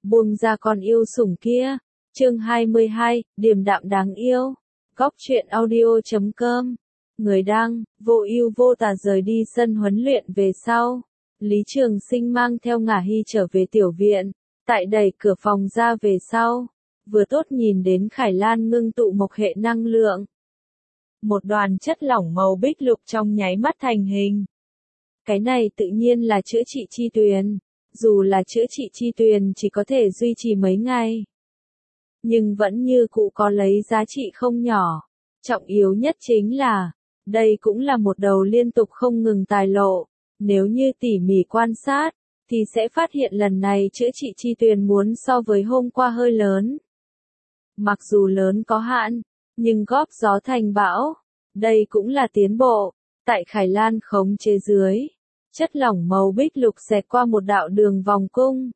Buông ra con yêu sủng kia. Chương 22, điềm đạm đáng yêu. Góc truyện audio.com. Người đăng, vô ưu vô tà rời đi sân huấn luyện về sau. Lý Trường Sinh mang theo Ngả Hy trở về tiểu viện. Tại đẩy cửa phòng ra về sau. Vừa tốt nhìn đến Khải Lan ngưng tụ mộc hệ năng lượng. Một đoàn chất lỏng màu bích lục trong nháy mắt thành hình. Cái này tự nhiên là chữa trị chi tuyền. Dù là chữa trị chi tuyền chỉ có thể duy trì mấy ngày. Nhưng vẫn như cũ có lấy giá trị không nhỏ. Trọng yếu nhất chính là, đây cũng là một đầu liên tục không ngừng tài lộ. Nếu như tỉ mỉ quan sát, thì sẽ phát hiện lần này chữa trị chi tuyền muốn so với hôm qua hơi lớn. Mặc dù lớn có hạn, nhưng góp gió thành bão. Đây cũng là tiến bộ. Tại Khải Lan khống chế dưới, chất lỏng màu bích lục xẹt qua một đạo đường vòng cung.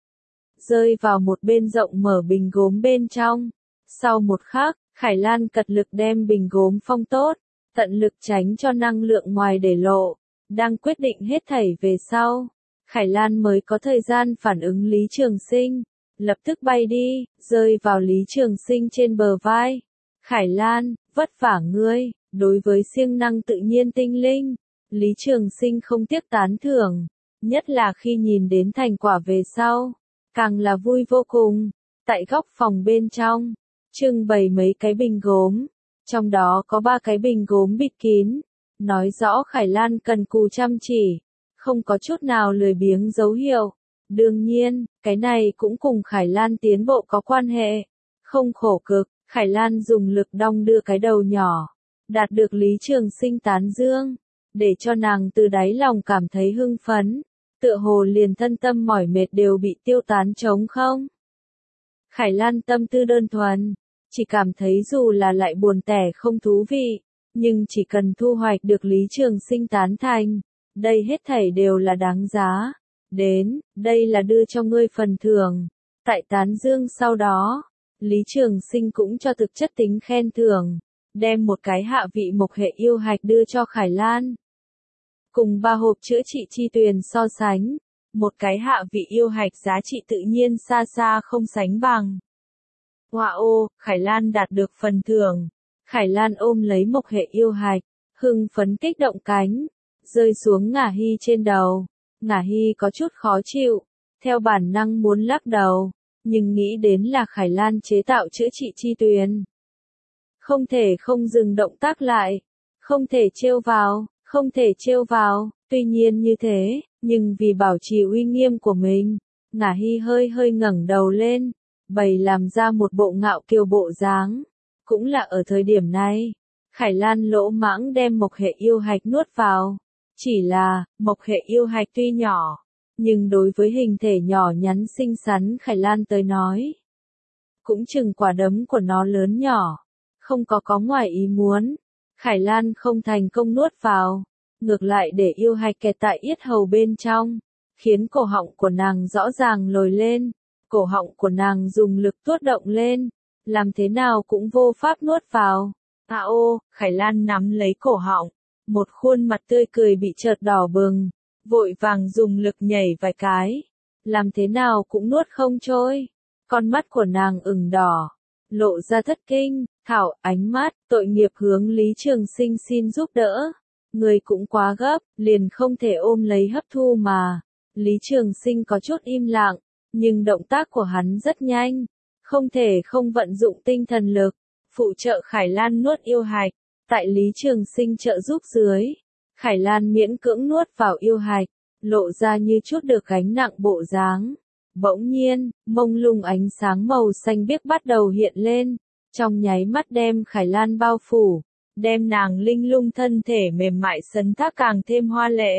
Rơi vào một bên rộng mở bình gốm bên trong. Sau một khắc, Khải Lan cật lực đem bình gốm phong tốt, tận lực tránh cho năng lượng ngoài để lộ. Đang quyết định hết thảy về sau, Khải Lan mới có thời gian phản ứng Lý Trường Sinh. Lập tức bay đi, rơi vào Lý Trường Sinh trên bờ vai. Khải Lan, vất vả ngươi. Đối với siêng năng tự nhiên tinh linh, Lý Trường Sinh không tiếc tán thưởng. Nhất là khi nhìn đến thành quả về sau, càng là vui vô cùng. Tại góc phòng bên trong, trưng bày mấy cái bình gốm. Trong đó có 3 cái bình gốm bịt kín. Nói rõ Khải Lan cần cù chăm chỉ, không có chút nào lười biếng dấu hiệu. Đương nhiên, cái này cũng cùng Khải Lan tiến bộ có quan hệ. Không khổ cực, Khải Lan dùng lực đong đưa cái đầu nhỏ, đạt được Lý Trường Sinh tán dương, để cho nàng từ đáy lòng cảm thấy hưng phấn, tựa hồ liền thân tâm mỏi mệt đều bị tiêu tán trống không. Khải Lan tâm tư đơn thuần, chỉ cảm thấy dù là lại buồn tẻ không thú vị, nhưng chỉ cần thu hoạch được Lý Trường Sinh tán thành, đây hết thảy đều là đáng giá. Đến, đây là đưa cho ngươi phần thưởng. Tại tán dương sau đó, Lý Trường Sinh cũng cho thực chất tính khen thưởng, đem một cái hạ vị mộc hệ yêu hạch đưa cho Khải Lan. Cùng 3 hộp chữa trị chi tuyền so sánh, một cái hạ vị yêu hạch giá trị tự nhiên xa xa không sánh bằng. Wow, Khải Lan đạt được phần thưởng. Khải Lan ôm lấy mộc hệ yêu hạch, hưng phấn kích động cánh, rơi xuống Ngả Hy trên đầu. Ngả Hy có chút khó chịu, theo bản năng muốn lắc đầu, nhưng nghĩ đến là Khải Lan chế tạo chữa trị chi tuyền. Không thể không dừng động tác lại, không thể trêu vào, không thể trêu vào. Tuy nhiên như thế, nhưng vì bảo trì uy nghiêm của mình, Ngả Hy hơi hơi ngẩng đầu lên, bày làm ra một bộ ngạo kiều bộ dáng. Cũng là ở thời điểm này, Khải Lan lỗ mãng đem mộc hệ yêu hạch nuốt vào. Chỉ là, mộc hệ yêu hạch tuy nhỏ, nhưng đối với hình thể nhỏ nhắn xinh xắn Khải Lan tới nói, cũng chừng quả đấm của nó lớn nhỏ. Không có ngoài ý muốn, Khải Lan không thành công nuốt vào, ngược lại để yêu hạch kẹt tại yết hầu bên trong, khiến cổ họng của nàng rõ ràng lồi lên, cổ họng của nàng dùng lực tuốt động lên, làm thế nào cũng vô pháp nuốt vào. Khải Lan nắm lấy cổ họng, một khuôn mặt tươi cười bị chợt đỏ bừng, vội vàng dùng lực nhảy vài cái, làm thế nào cũng nuốt không trôi. Con mắt của nàng ửng đỏ, lộ ra thất kinh, thảo ánh mắt, tội nghiệp hướng Lý Trường Sinh xin giúp đỡ. Người cũng quá gấp, liền không thể ôm lấy hấp thu mà. Lý Trường Sinh có chút im lặng, nhưng động tác của hắn rất nhanh, không thể không vận dụng tinh thần lực, phụ trợ Khải Lan nuốt yêu hạch. Tại Lý Trường Sinh trợ giúp dưới, Khải Lan miễn cưỡng nuốt vào yêu hạch, lộ ra như chút được gánh nặng bộ dáng. Bỗng nhiên, mông lung ánh sáng màu xanh biếc bắt đầu hiện lên, trong nháy mắt đem Khải Lan bao phủ, đem nàng linh lung thân thể mềm mại sấn thác càng thêm hoa lệ.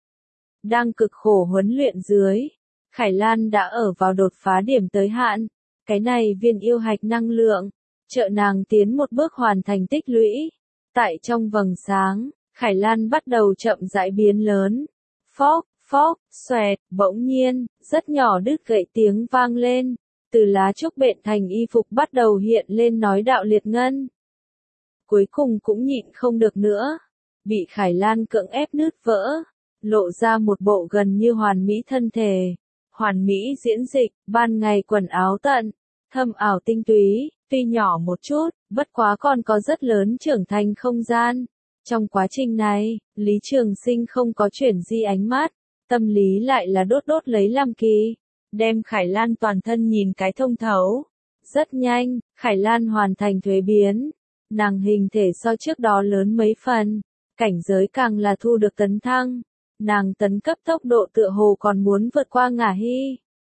Đang cực khổ huấn luyện dưới, Khải Lan đã ở vào đột phá điểm tới hạn. Cái này viên yêu hạch năng lượng, trợ nàng tiến một bước hoàn thành tích lũy. Tại trong vầng sáng, Khải Lan bắt đầu chậm rãi biến lớn. Phốc, phốc, xoẹt, bỗng nhiên, rất nhỏ đứt gãy tiếng vang lên. Từ lá trúc bện thành y phục bắt đầu hiện lên nói đạo liệt ngân. Cuối cùng cũng nhịn không được nữa. Bị Khải Lan cưỡng ép nứt vỡ. Lộ ra một bộ gần như hoàn mỹ thân thể. Hoàn mỹ diễn dịch, ban ngày quần áo tận, thâm ảo tinh túy, tuy nhỏ một chút, bất quá còn có rất lớn trưởng thành không gian. Trong quá trình này, Lý Trường Sinh không có chuyển di ánh mắt, tâm lý lại là đốt đốt lấy làm kỳ, đem Khải Lan toàn thân nhìn cái thông thấu. Rất nhanh, Khải Lan hoàn thành thuế biến, nàng hình thể so trước đó lớn mấy phần, cảnh giới càng là thu được tấn thăng, nàng tấn cấp tốc độ tựa hồ còn muốn vượt qua Ngả Hy.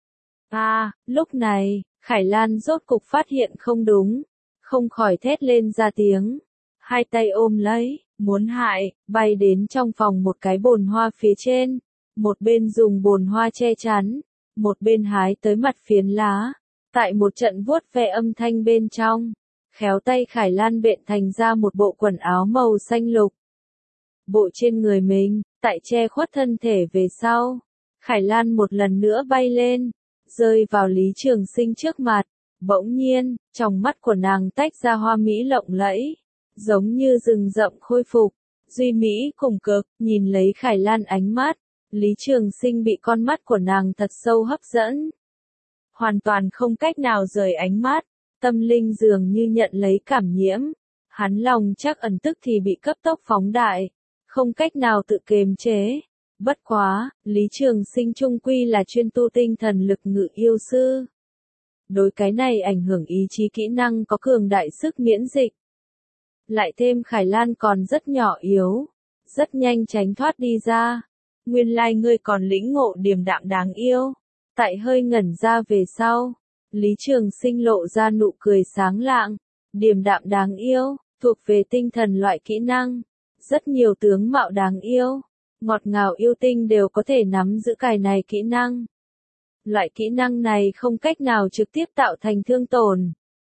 Lúc này, Khải Lan rốt cục phát hiện không đúng, không khỏi thét lên ra tiếng, hai tay ôm lấy, muốn hại, bay đến trong phòng một cái bồn hoa phía trên, một bên dùng bồn hoa che chắn, một bên hái tới mặt phiến lá, tại một trận vuốt ve âm thanh bên trong, khéo tay Khải Lan bện thành ra một bộ quần áo màu xanh lục. Bộ trên người mình, tại che khuất thân thể về sau, Khải Lan một lần nữa bay lên, rơi vào Lý Trường Sinh trước mặt, bỗng nhiên, trong mắt của nàng tách ra hoa mỹ lộng lẫy, giống như rừng rậm khôi phục, duy mỹ cùng cực, nhìn lấy Khải Lan ánh mắt, Lý Trường Sinh bị con mắt của nàng thật sâu hấp dẫn. Hoàn toàn không cách nào rời ánh mắt, tâm linh dường như nhận lấy cảm nhiễm, hắn lòng chắc ẩn tức thì bị cấp tốc phóng đại, không cách nào tự kiềm chế. Bất quá, Lý Trường Sinh chung quy là chuyên tu tinh thần lực ngự yêu sư. Đối cái này ảnh hưởng ý chí kỹ năng có cường đại sức miễn dịch. Lại thêm Khải Lan còn rất nhỏ yếu, rất nhanh tránh thoát đi ra. Nguyên lai ngươi còn lĩnh ngộ điềm đạm đáng yêu. Tại hơi ngẩn ra về sau, Lý Trường Sinh lộ ra nụ cười sáng lạng, điềm đạm đáng yêu, thuộc về tinh thần loại kỹ năng. Rất nhiều tướng mạo đáng yêu, ngọt ngào yêu tinh đều có thể nắm giữ cái này kỹ năng. Loại kỹ năng này không cách nào trực tiếp tạo thành thương tổn,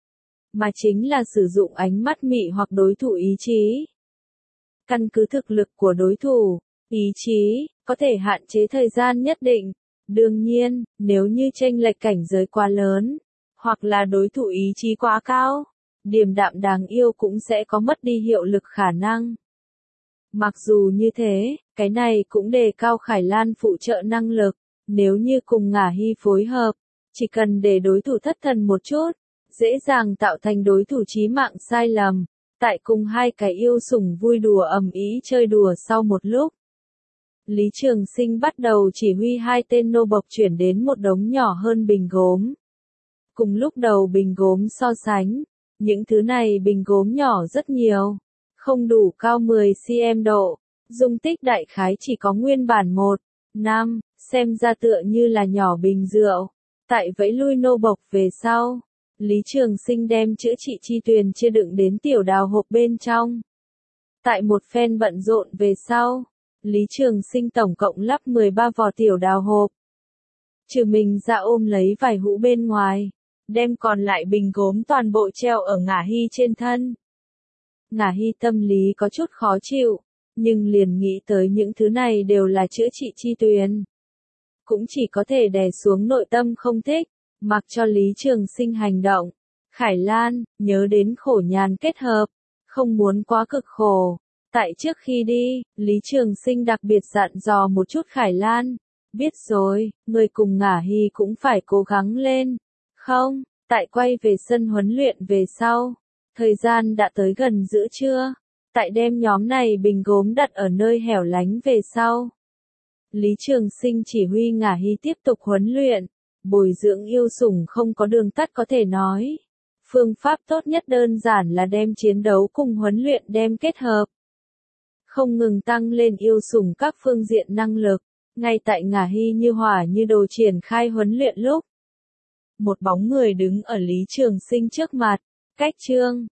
mà chính là sử dụng ánh mắt mị hoặc đối thủ ý chí. Căn cứ thực lực của đối thủ, ý chí, có thể hạn chế thời gian nhất định. Đương nhiên, nếu như chênh lệch cảnh giới quá lớn, hoặc là đối thủ ý chí quá cao, điềm đạm đáng yêu cũng sẽ có mất đi hiệu lực khả năng. Mặc dù như thế, cái này cũng đề cao Khải Lan phụ trợ năng lực, nếu như cùng Ngả Hy phối hợp, chỉ cần để đối thủ thất thần một chút, dễ dàng tạo thành đối thủ chí mạng sai lầm, tại cùng hai cái yêu sủng vui đùa ầm ĩ chơi đùa sau một lúc. Lý Trường Sinh bắt đầu chỉ huy hai tên nô bộc chuyển đến một đống nhỏ hơn bình gốm. Cùng lúc đầu bình gốm so sánh, những thứ này bình gốm nhỏ rất nhiều, không đủ cao 10 cm độ, dung tích đại khái chỉ có nguyên bản 1:5, xem ra tựa như là nhỏ bình rượu. Tại vẫy lui nô bộc về sau, Lý Trường Sinh đem chữa trị chi tuyền chia đựng đến tiểu đào hộp bên trong. Tại một phen bận rộn về sau, Lý Trường Sinh tổng cộng lắp 13 vỏ tiểu đào hộp. Trừ mình ra ôm lấy vài hũ bên ngoài, đem còn lại bình gốm toàn bộ treo ở Ngả Hy trên thân. Ngả Hy tâm lý có chút khó chịu, nhưng liền nghĩ tới những thứ này đều là chữa trị chi tuyền. Cũng chỉ có thể đè xuống nội tâm không thích, mặc cho Lý Trường Sinh hành động. Khải Lan, nhớ đến khổ nhàn kết hợp, không muốn quá cực khổ. Tại trước khi đi, Lý Trường Sinh đặc biệt dặn dò một chút Khải Lan. Biết rồi, người cùng Ngả Hy cũng phải cố gắng lên. Không, tại quay về sân huấn luyện về sau. Thời gian đã tới gần giữa trưa. Tại đem nhóm này bình gốm đặt ở nơi hẻo lánh về sau. Lý Trường Sinh chỉ huy Ngả Hy tiếp tục huấn luyện. Bồi dưỡng yêu sủng không có đường tắt có thể nói. Phương pháp tốt nhất đơn giản là đem chiến đấu cùng huấn luyện đem kết hợp. Không ngừng tăng lên yêu sủng các phương diện năng lực. Ngay tại Ngả Hy như hỏa như đồ triển khai huấn luyện lúc. Một bóng người đứng ở Lý Trường Sinh trước mặt. Cách chương